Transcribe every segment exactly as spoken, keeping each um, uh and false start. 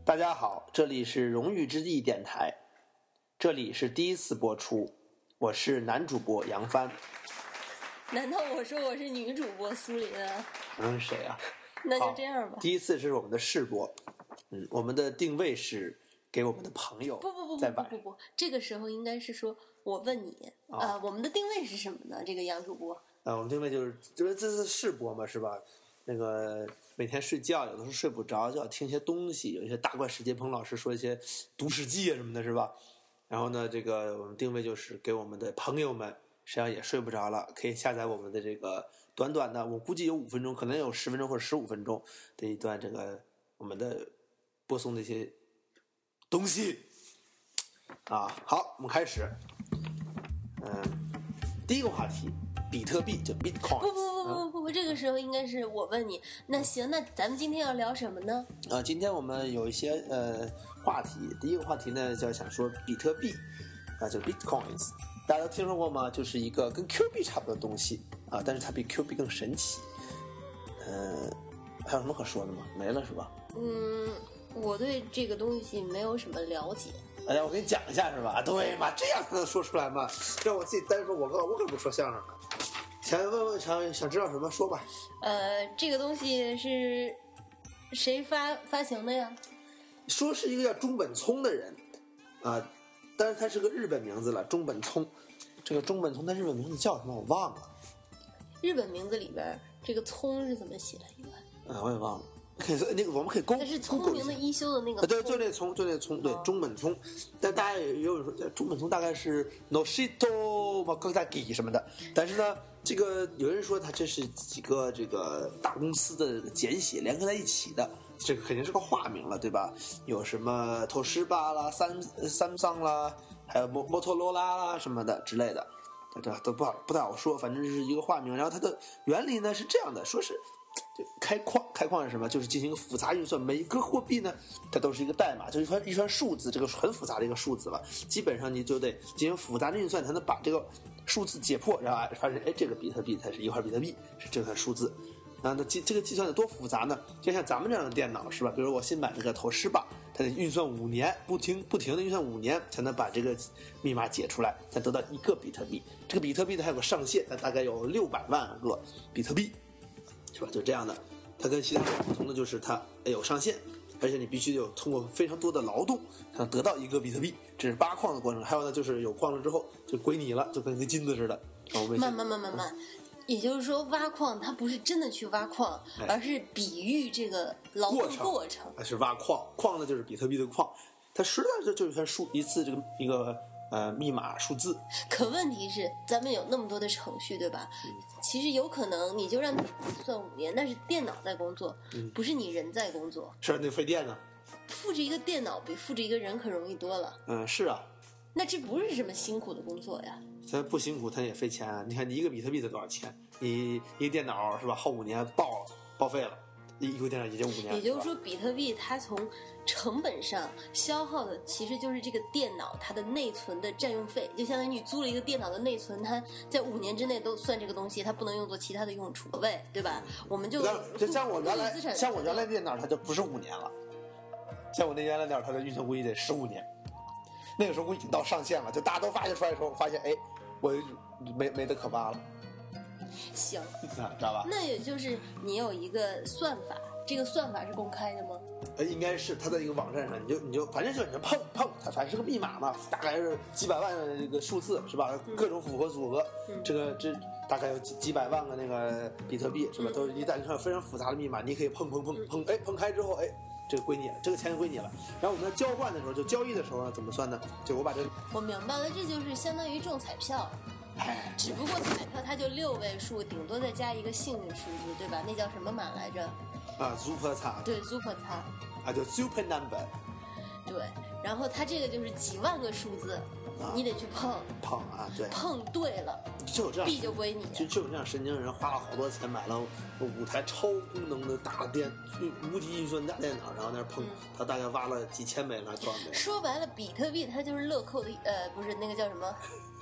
大家好，这里是荣誉之地电台，这里是第一次播出，我是男主播杨帆。 难道我说我是女主播苏林啊？ 嗯，谁啊？ 那就这样吧。 第一次是我们的试播，嗯，我们的定位是给我们的朋友。 不不不不不不不，这个时候应该是说我问你啊、哦呃，我们的定位是什么呢？这个杨主播啊，我们定位就是就是这次试播嘛，是吧？那个每天睡觉有的时候睡不着，就要听一些东西，有一些大怪史杰鹏老师说一些读史记啊什么的，是吧？然后呢，这个我们定位就是给我们的朋友们，实际上也睡不着了，可以下载我们的这个短短的，我估计有五分钟，可能有十分钟或者十五分钟的一段这个我们的播送的一些东西啊。好，我们开始。嗯，第一个话题。比特币就 Bitcoin。 不不不不不不，这个时候应该是我问你。那行，那咱们今天要聊什么呢？ 啊，今天我们有一些呃话题。第一个话题呢，就想说比特币啊，就 Bitcoins， 大家都听说过吗？就是一个跟 Q 币差不多的东西啊，但是它比 Q 币更神奇。呃，还有什么可说的吗？没了是吧？ 嗯，我对这个东西没有什么了解。 哎呀，我给你讲一下是吧？对嘛，这样才能说出来嘛。让我自己单说，我可我可不说相声了。想问问想想知道什么说吧。 呃，这个东西是谁发发行的呀？ 说是一个叫中本聪的人啊，但是他是个日本名字了，中本聪。这个中本聪他日本名字叫什么我忘了。 日本名字里边这个聪是怎么写的？一般啊，我也忘了。可以那个我们可以公。 那是聪明的一休的那个。 对，就那聪，就那聪，对，中本聪。但大家也有人说，中本聪大概是 Noshito Makotaki 什么的。但是呢，这个有人说他这是几个这个大公司的简写联合在一起的，这个肯定是个化名了，对吧？有什么 Toshiba 啦、三 Samsung 啦，还有摩摩托罗拉啦什么的之类的，这都不好不太好说，反正是一个化名。然后它的原理呢是这样的，说是。开矿，开矿是什么？就是进行一个复杂运算，每一个货币呢，它都是一个代码，就是一串一串数字，这个很复杂的一个数字了。基本上你就得进行复杂的运算，才能把这个数字解破，然后发现，哎，这个比特币才是一块比特币，是这串数字。然后呢，计这个计算有多复杂呢？就像咱们这样的电脑是吧？比如我新买了个头狮吧，它得运算五年，不停不停的运算五年，才能把这个密码解出来，才得到一个比特币。这个比特币它还有个上限，它大概有六百万个比特币。是吧？就这样的，它跟其他不同的就是它有上限，而且你必须有通过非常多的劳动才能得到一个比特币，这是挖矿的过程。还有呢，就是有矿了之后就归你了，就跟个金子似的。 慢慢慢慢慢，嗯、也就是说挖矿它不是真的去挖矿，哎、而是比喻这个劳动过程。 还是挖矿，矿呢就是比特币的矿，它实在是就是算数一次这个一个。呃，密码数字。 可问题是，咱们有那么多的程序，对吧？嗯、其实有可能你就让它算五年，那是电脑在工作，嗯、不是你人在工作。 是那费电呢。 复制一个电脑比复制一个人可容易多了。 嗯，是啊。 那这不是什么辛苦的工作呀？ 它不辛苦，它也费钱啊。你看，你一个比特币得多少钱？你一个电脑是吧？耗五年报报废了。一个电脑也就五年， 也就是说，比特币它从成本上消耗的其实就是这个电脑它的内存的占用费，就相当于你租了一个电脑的内存，它在五年之内都算这个东西，它不能用作其他的用处，对对吧？我们就就像我原来像我原来电脑它就不是五年了，像我那原来电脑它的运算估计得十五年，那个时候我已经到上限了，就大家都发现出来的时候，发现哎，我没没得可挖了。 行， 啊，知道吧？ 那也就是你有一个算法，这个算法是公开的吗？ 呃，应该是它在一个网站上，你就你就反正就是你碰碰它，反正是个密码嘛，大概是几百万的这个数字是吧？嗯、各种复合组合，嗯、这个这大概有几几百万个那个比特币是吧？嗯、都是一旦上非常复杂的密码，你可以碰碰碰碰，哎，碰开之后，哎，这个归你，这个钱就归你了。然后我们在交换的时候，就交易的时候呢，怎么算呢？就我把这个， 我明白了，这就是相当于中彩票。只不过彩票它就六位数，顶多再加一个幸运数字，对吧？那叫什么码来着？ 啊 ，super 差。 对 ，super 差。 啊，就 super number。 对，然后它这个就是几万个数字，啊、你得去碰。 碰啊，对。 碰对了， 就有这样， 币就归你。 就就有这样神经人，花了好多钱买了五台超功能的大电无敌运算大电脑，然后那碰，嗯、他大概挖了几千枚了，多少枚？ 说白了，比特币它就是乐扣的，呃，不是那个叫什么？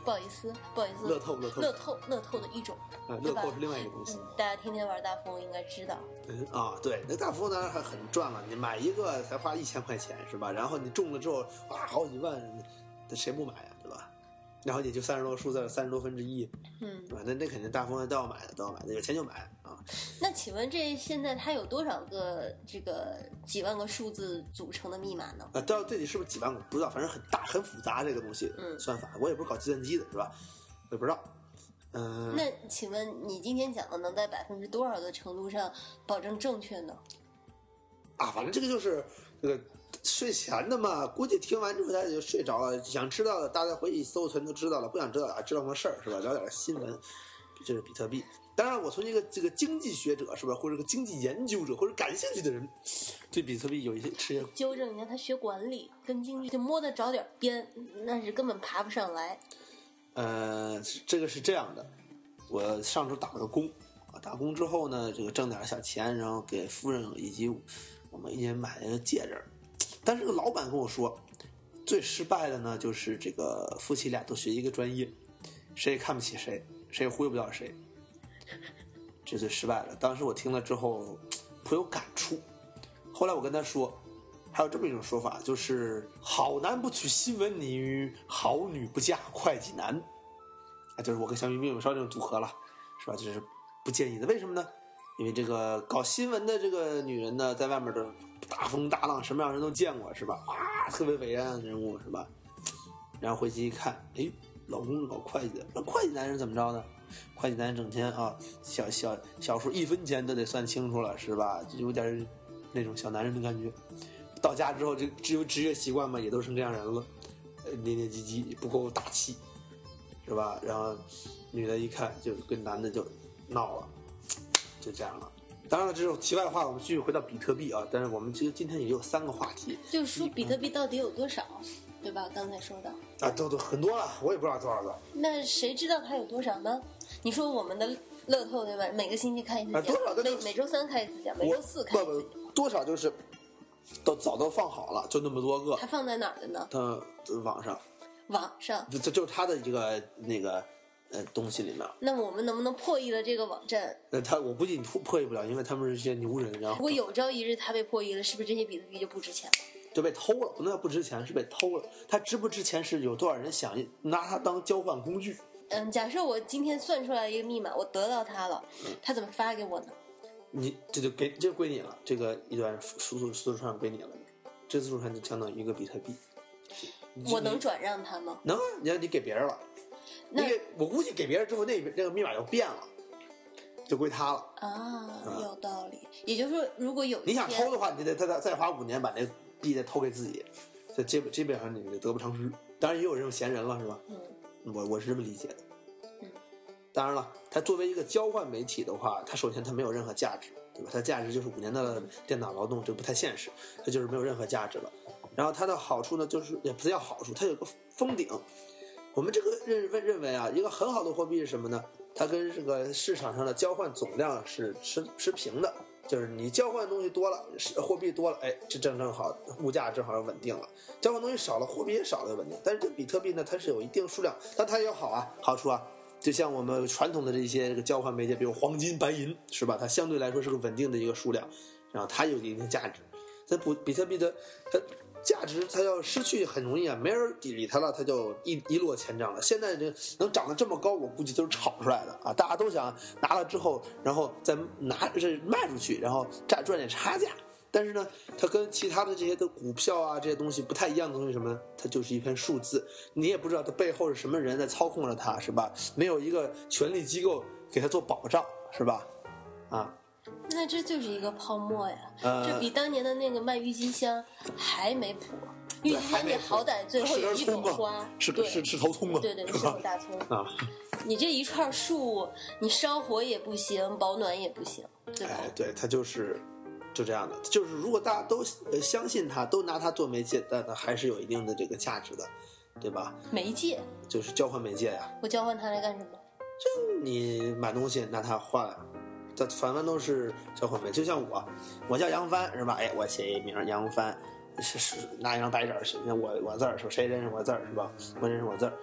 不好意思，不好意思， 乐透乐透乐透乐透的一种， 啊，乐透是另外一个东西。 嗯，大家天天玩大富翁应该知道。 嗯啊，对，那大富翁当然还很赚了，你买一个才花一千块钱是吧？然后你中了之后啊，好几万，谁不买呀，对吧？然后也就三十多数字，三十多分之一， 嗯， 对吧？那那肯定大富翁都要买的，都要买的，有钱就买啊。 那请问这现在它有多少个这个几万个数字组成的密码呢？ 啊，到这里是不是几万个不知道，反正很大很复杂这个东西， 嗯， 算法我也不是搞计算机的是吧？我也不知道。嗯、呃， 那请问你今天讲的能在百分之多少的程度上保证正确呢？ 啊，反正这个就是这个睡前的嘛，估计听完之后大家就睡着了。想知道的大家回去搜存就知道了，不想知道啊，知道个事儿是吧？聊点新闻，这是比特币。当然，我从一个这个经济学者是吧，或者个经济研究者或者感兴趣的人，对比特币有一些持些纠正一下，他学管理跟经济就摸得着点边，那是根本爬不上来。 呃，这个是这样的，我上周打了个工啊，打工之后呢，这个挣点小钱，然后给夫人以及我们一人买了一个戒指。但是这个老板跟我说，最失败的呢就是这个夫妻俩都学一个专业，谁也看不起谁，谁也忽悠不了谁，这最失败了。当时我听了之后颇有感触。后来我跟他说，还有这么一种说法，就是好男不娶新闻女，好女不嫁会计男，啊，就是我跟小米命永烧这种组合了，是吧？这是不建议的。为什么呢？因为这个搞新闻的这个女人呢，在外面的大风大浪，什么样人都见过，是吧？啊，特别伟岸的人物，是吧？然后回去一看，哎，老公是搞会计的，那会计男人怎么着呢？会计男人整天啊，小小小数一分钱都得算清楚了，是吧？就有点那种小男人的感觉。到家之后，就只有职业习惯嘛，也都成这样人了，呃，黏黏唧唧，不够大气，是吧？然后女的一看，就跟男的就闹了。就这样了。当然了，这种题外话，我们继续回到比特币啊。但是我们其实今天也有三个话题， 就是说比特币到底有多少，对吧？刚才说的啊，都都很多了，我也不知道多少个。 那谁知道它有多少呢？你说我们的乐透对吧？每个星期开一次奖， 啊、多少个每每周三开一次奖，每周四开一次奖。 不不，多少就是都早都放好了，就那么多个。 它放在哪儿的呢？ 它网上。 网上。 这就是它的这个那个。呃，东西里面， 那我们能不能破译了这个网站？ 呃，他我估计你破破译不了，因为他们是一些牛人。然后， 如果有朝一日他被破译了，是不是这些比特币就不值钱了？ 就被偷了，不能叫不值钱，是被偷了。他值不值钱是有多少人想拿它当交换工具？ 嗯，假设我今天算出来一个密码，我得到它了，他怎么发给我呢？ 你这就给这就归你了，这个一段数字数字串归你了，这字数串就相当于一个比特币。 我能转让它吗？ 能啊，你让你给别人了。 那我估计给别人之后，那那个密码就变了，就归他了啊，有道理。也就是说，如果有你想偷的话，你得再再再花五年把那币再偷给自己，这基本基本上你得不偿失。当然也有这种闲人了，是吧？ 嗯， 我我是这么理解的。 嗯， 当然了，它作为一个交换媒体的话，它首先它没有任何价值，对吧？它价值就是五年的电脑劳动，这不太现实，它就是没有任何价值了。然后它的好处呢，就是也不是叫好处，它有个封顶。我们这个认认认为啊，一个很好的货币是什么呢？它跟这个市场上的交换总量是持持平的，就是你交换的东西多了，货币多了，哎，这正正好，物价正好稳定了；交换东西少了，货币也少了，稳定。但是这比特币呢，它是有一定数量，但它也有好啊，好处啊。就像我们传统的这些这个交换媒介，比如黄金、白银，是吧？它相对来说是个稳定的一个数量，然后它有一定价值。它不，比特币的它。价值它要失去很容易啊，没人理它了，它就一一落千丈了。现在这能涨得这么高，我估计都是炒出来的啊！大家都想拿了之后，然后再拿这卖出去，然后赚赚点差价。但是呢，它跟其他的这些的股票啊这些东西不太一样的东西什么呢？它就是一片数字，你也不知道它背后是什么人在操控着它，是吧？没有一个权力机构给它做保障，是吧？啊。 那这就是一个泡沫呀， 呃、 这比当年的那个卖郁金香还没谱。郁金香你好歹最后有一朵花， 是是是头葱吗？ 对对，是头大葱啊！ 你这一串树，你烧火也不行，保暖也不行，对吧？ 哎，对，它就是就这样的。就是如果大家都相信它，都拿它做媒介，但它还是有一定的这个价值的，对吧？ 媒介就是交换媒介呀。 我交换它来干什么？ 就你买东西拿它换。这反正都是交换媒，就像我，我叫杨帆是吧？哎，我写一名杨帆，是是拿一张白纸，是我我字儿是谁认识我字儿是吧？我认识我字儿，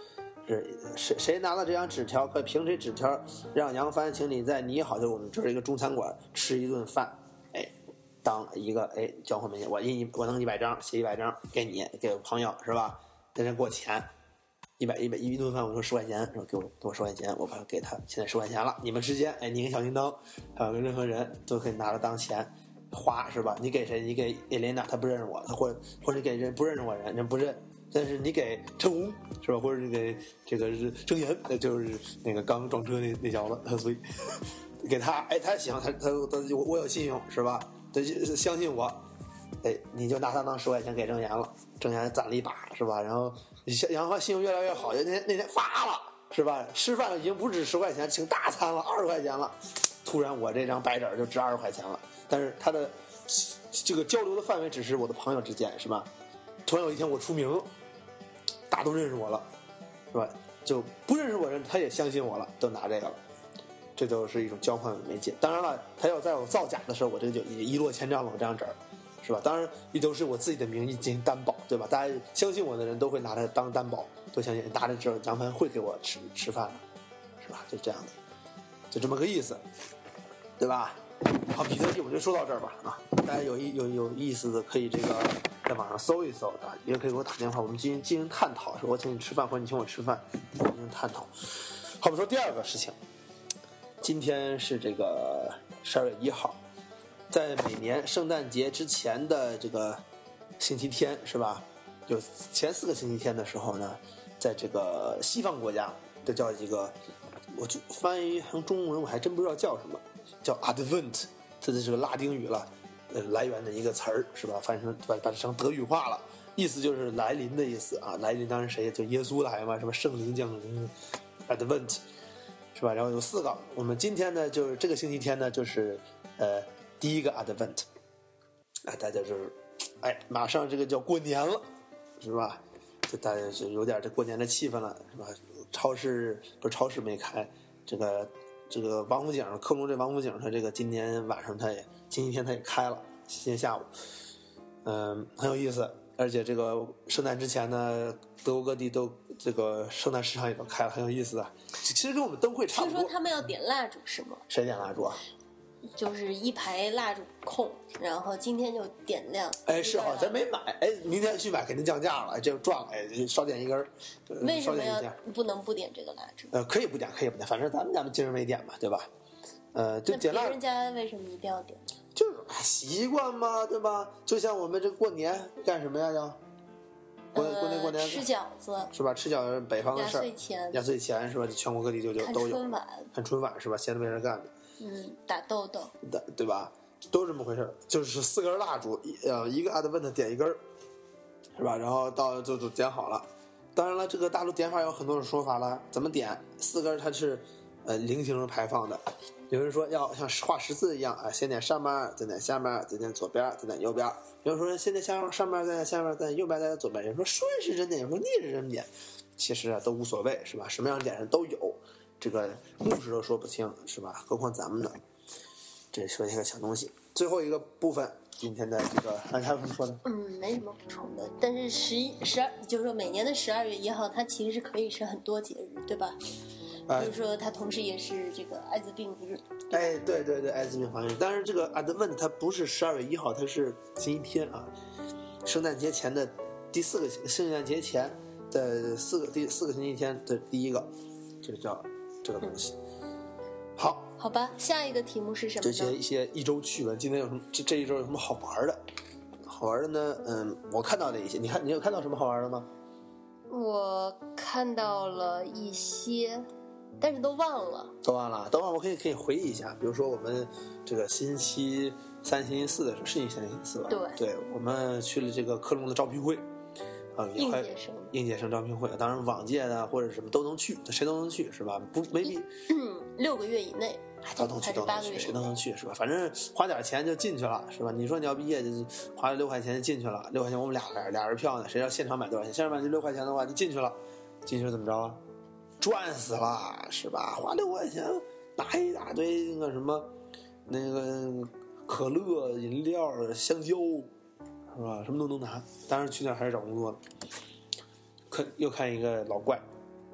是谁谁拿到这张纸条，可凭谁纸条让杨帆请你在你好，就是我们这是一个中餐馆吃一顿饭，哎，当一个哎交换媒介，我印一我弄一百张，写一百张给你，给我朋友是吧？跟人给我钱，一百一百一顿饭我说十块钱，说给我给我十块钱，我把给他，现在十块钱了，你们之间哎，你跟小叮当还有跟任何人都可以拿着当钱花是吧？你给谁？你给叶琳娜，他不认识我，他或者或者给人不认识我人，人不认。但是你给陈红是吧，或者你给这个是郑岩，就是那个刚撞车那那小子，所以给他，哎，他行，他他他我我有信用是吧？他相信我，哎，你就拿他当十块钱给郑岩了，郑岩攒了一把是吧？然后杨帆信用越来越好，那天那天发了是吧？吃饭已经不止十块钱，请大餐了，二十块钱了。突然我这张白纸就值二十块钱了，但是他的这个交流的范围只是我的朋友之间是吧？突然有一天我出名了。大家都认识我了，是吧？就不认识我人，他也相信我了，都拿这个了，这就是一种交换媒介。当然了，他要在我造假的时候，我这个就也一落千丈了，我这张纸儿，是吧？当然，也都是我自己的名义进行担保，对吧？大家相信我的人都会拿它当担保，都相信拿着这杨帆会给我吃吃饭的，是吧？就这样的，就这么个意思，对吧？好，彼得记我们就说到这儿吧，啊，大家有意有有意思的可以这个在网上搜一搜啊，也可以给我打电话，我们进行进行探讨，说我请你吃饭或者你请我吃饭，进行探讨。好，我们说第二个事情，今天是这个十二月一号，在每年圣诞节之前的这个星期天是吧？有前四个星期天的时候呢，在这个西方国家都叫一个，我就翻译成中文我还真不知道叫什么。叫 Advent， 这是个拉丁语了，呃，来源的一个词儿是吧？翻译成把把成德语化了，意思就是来临的意思啊。来临当然谁就耶稣来嘛，什么圣灵降临 ，Advent， 是吧？然后有四个，我们今天呢就是这个星期天呢就是呃第一个 Advent， 啊，大家就是哎马上这个叫过年了，是吧？就大家就有点这过年的气氛了，是吧？超市不是超市没开，这个。这个王府井，科隆这王府井，它这个今天晚上它也星期天它也开了，今天下午，嗯，很有意思。而且这个圣诞之前呢，德国各地都这个圣诞市场也都开了，很有意思的。其实跟我们灯会差不多。 听说他们要点蜡烛是吗？ 谁点蜡烛啊？ 就是一排蜡烛空，然后今天就点亮。 哎，是哈，咱没买，哎，明天去买肯定降价了，这赚了，哎，少点一根。 为什么要不能不点这个蜡烛？ 呃，可以不点，可以不点，反正咱们家今儿没点嘛，对吧？呃，就点蜡烛。 别人家为什么一定要点？ 就是习惯嘛，对吧？就像我们这过年干什么呀？要过过年过年、呃、 吃饺子是吧？吃饺子北方的事儿。 压岁钱， 压岁钱是吧？全国各地就就都有。 看春晚， 看春晚是吧？闲着没人干的。 嗯，打豆豆， 对对吧？都这么回事，就是四根蜡烛，呃，一个 Advent 点一根，是吧？然后到就就点好了。当然了，这个大陆点法有很多种说法了，怎么点？四根它是呃菱形排放的，有人说要像画十字一样啊，先点上面，再点下面，再点左边，再点右边。有人说先点下上面，再点下面，再点右边，再点左边。有人说顺时针点，有人说逆时针点，其实啊都无所谓，是吧？什么样的点上都有。这个牧师都说不清，是吧？何况咱们呢？这说一个小东西。最后一个部分，今天的这个，还有什么说的？ 嗯，没什么补充的。但是十一、十二，就是说每年的十二月一号，它其实是可以是很多节日，对吧？比如说，它同时也是这个艾滋病日。 哎，对对对，艾滋病防疫日。但是这个 Advent 它不是十二月一号，它是星期天啊，圣诞节前的第四个，圣诞节前的四个第四个星期天的第一个，就叫这个东西。好， 好吧，下一个题目是什么呢？ 这些一些一周趣闻，今天有什么？这这一周有什么好玩的？好玩的呢？嗯，我看到的一些，你看，你有看到什么好玩的吗？ 我看到了一些，但是都忘了。 都忘了，都忘了。我可以可以回忆一下，比如说我们这个星期三、星期四的时候，是星期三、星期四吧？ 对， 对，我们去了这个科隆的招聘会。啊， 应届生， 应届生招聘会，当然往届的或者什么都能去，谁都能去，是吧？不，没必， 嗯，六个月以内， 都能去，都能去，谁都能去，是吧？反正花点钱就进去了，是吧？你说你要毕业，就是花了六块钱就进去了，六块钱我们俩人俩人票呢，谁要现场买多少钱？现场买就六块钱的话，你进去了，进去怎么着啊？赚死了，是吧？花六块钱拿一大堆那个什么，那个可乐、饮料、香蕉。是吧？什么都能拿，当然去那儿还是找工作的。看又看一个老怪，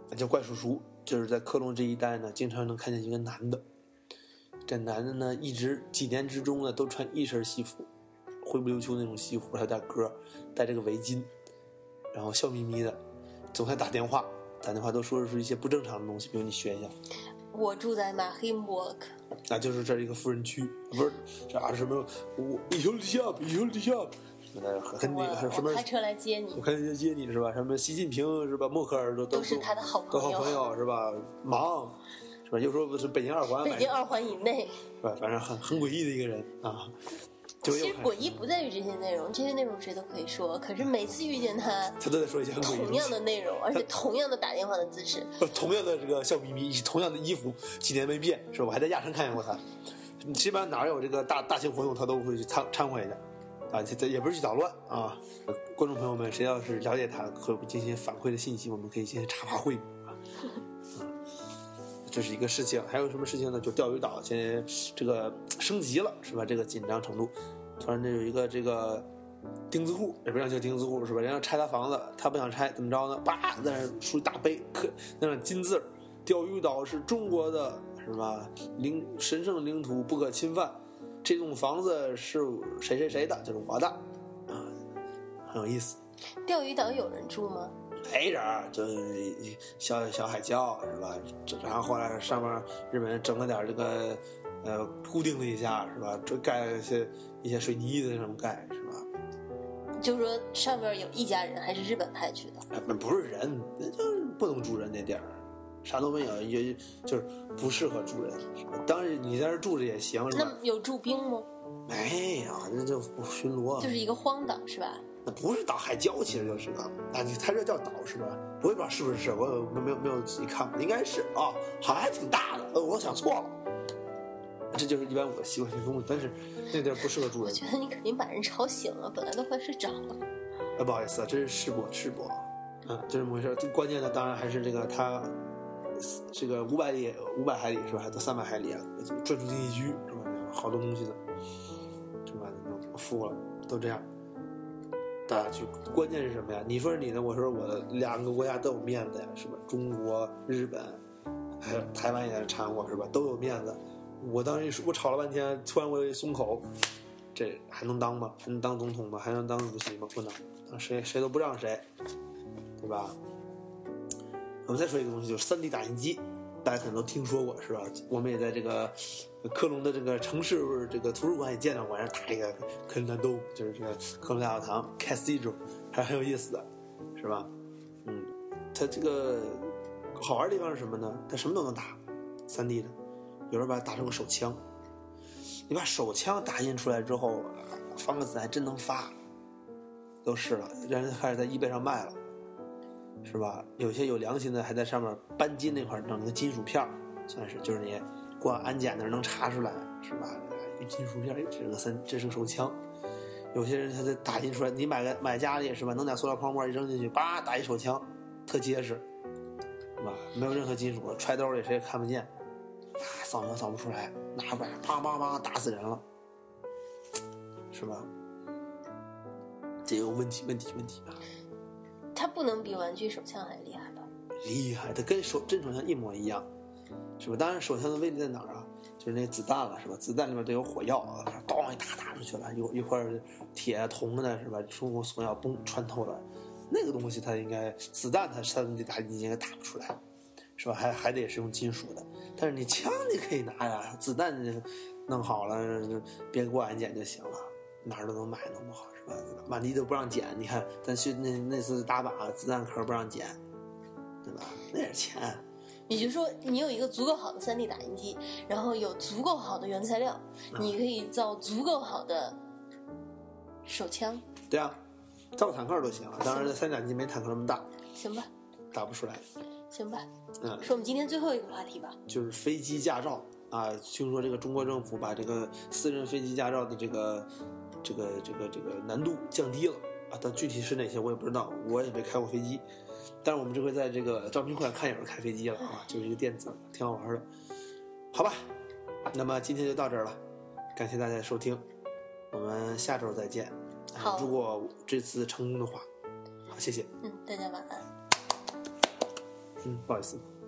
叫怪叔叔，就是在科隆这一带呢，经常能看见一个男的。这男的呢，一直几年之中呢，都穿一身西服，灰不溜秋那种西服，还有点歌，戴这个围巾，然后笑眯眯的，总在打电话，打电话都说的是一些不正常的东西，比如你学一下。 我住在马黑姆克， 那就是这是一个富人区，不是这啊什么我以后下以后下什么的，很那个什么开车来接你， 我开车接你是吧？什么习近平是吧？默克尔都都是他的好朋友， 都好朋友是吧？忙是吧？又说不是北京二环， 北京二环以内是吧？反正很很诡异的一个人啊。 其实诡异不在于这些内容，这些内容谁都可以说，可是每次遇见他， 他都在说一些很诡异同样的内容，而且同样的打电话的姿势， 同样的这个笑眯眯，同样的衣服，几年没变，是吧？我还在亚琛看见过他。基本上哪有这个大大型活动，他都会去参参会的，啊，这也不是去捣乱啊。观众朋友们，谁要是了解他，可以进行反馈的信息，我们可以进行茶话会啊。这是一个事情，还有什么事情呢？就钓鱼岛现在这个升级了，是吧？这个紧张程度，突然这有一个这个钉子户，也不让叫钉子户，是吧？人家拆他房子，他不想拆，怎么着呢？叭，在那竖一大碑，刻那上金字，钓鱼岛是中国的，是吧？领神圣领土不可侵犯，这栋房子是谁谁谁的，就是我的，啊，很有意思。 钓鱼岛有人住吗？ 没人，就是小小海礁是吧？然后后来上面日本人整了点这个，呃，固定了一下是吧？这盖了一些一些水泥的那种盖是吧？ 就是说上面有一家人还是日本派去的？ 哎，不是人，那就是不能住人那地儿，啥都没有，也就是不适合住人是吧？当然你在这住着也行是吧？ 那有驻兵吗？ 没有，那就巡逻。 就是一个荒岛是吧？ 那不是岛，海礁其实就是个，啊，你它这叫岛是吧？我也不知道是不是，我没有没有仔细看过，应该是啊，好像还挺大的，呃，我想错了。这就是一般我习惯性东西，但是那地儿不适合住人。 我觉得你肯定把人吵醒了，本来都快睡着了。 啊，不好意思啊，这是试播试播，嗯，就这么回事。最关键的当然还是这个它，这个五百里五百海里是吧？还到三百海里啊，专属经济区是吧？好多东西的，是吧？我服了，都这样。大家去，关键是什么呀？你说是你的，我说我的，两个国家都有面子呀，是吧？中国、日本，还有台湾也掺和，是吧？都有面子。我当时我吵了半天，突然我一松口，这还能当吗？还能当总统吗？还能当主席吗？不能，谁谁都不让谁，对吧？我们再说一个东西，就是 三 D 打印机，大家可能都听说过，是吧？我们也在这个科隆的这个城市这个图书馆也见到过，人打这个科伦都，就是这个科隆大教堂 Cathedral， 还是很有意思的，是吧？嗯，它这个好玩的地方是什么呢？它什么都能打 ，三 D 的，有人把它打成个手枪，你把手枪打印出来之后，放个子还真能发，都试了，人开始在eBay上卖了。是吧？有些有良心的还在上面钣金那块弄个金属片，算是就是你过安检那能查出来，是吧？金属片，这是个三，这是个手枪。有些人他在打印出来，你买个买家里是吧？弄点塑料泡沫一扔进去，叭打一手枪，特结实，是吧？没有任何金属，揣兜里谁也看不见，啊，扫描扫不出来，拿出来，砰砰砰打死人了，是吧？这有问题，问题，问题啊！ 它不能比玩具手枪还厉害吧？ 厉害，它跟手真手枪一模一样，是吧？当然手枪的威力在哪儿啊？就是那子弹了，是吧？子弹里面都有火药啊，咣一打打出去了，有一块铁铜的，是吧？中国火药嘣穿透了，那个东西它应该子弹它三 D 打印机应该打不出来，是吧？还还得是用金属的，但是你枪你可以拿呀，子弹弄好了别过安检就行了，哪儿都能买弄不好。满地都不让捡，你看咱去那那次打靶子弹壳不让捡，对吧？那点钱。 也就是说，你有一个足够好的 三 D 打印机，然后有足够好的原材料，嗯、你可以造足够好的手枪。 对啊，造坦克都行了，当然这三 D 打印机没坦克那么大。 行吧。 打不出来。 行吧。 嗯。 说我们今天最后一个话题吧。 就是飞机驾照啊，听说这个中国政府把这个私人飞机驾照的这个。这个这个这个难度降低了啊，但具体是哪些我也不知道，我也没开过飞机。但是我们这回在这个招聘会上看有人开飞机了啊，就是一个电子，挺好玩的。好吧，那么今天就到这儿了，感谢大家的收听，我们下周再见。 好， 如果这次成功的话，好，谢谢。 嗯，大家晚安。 嗯，不好意思。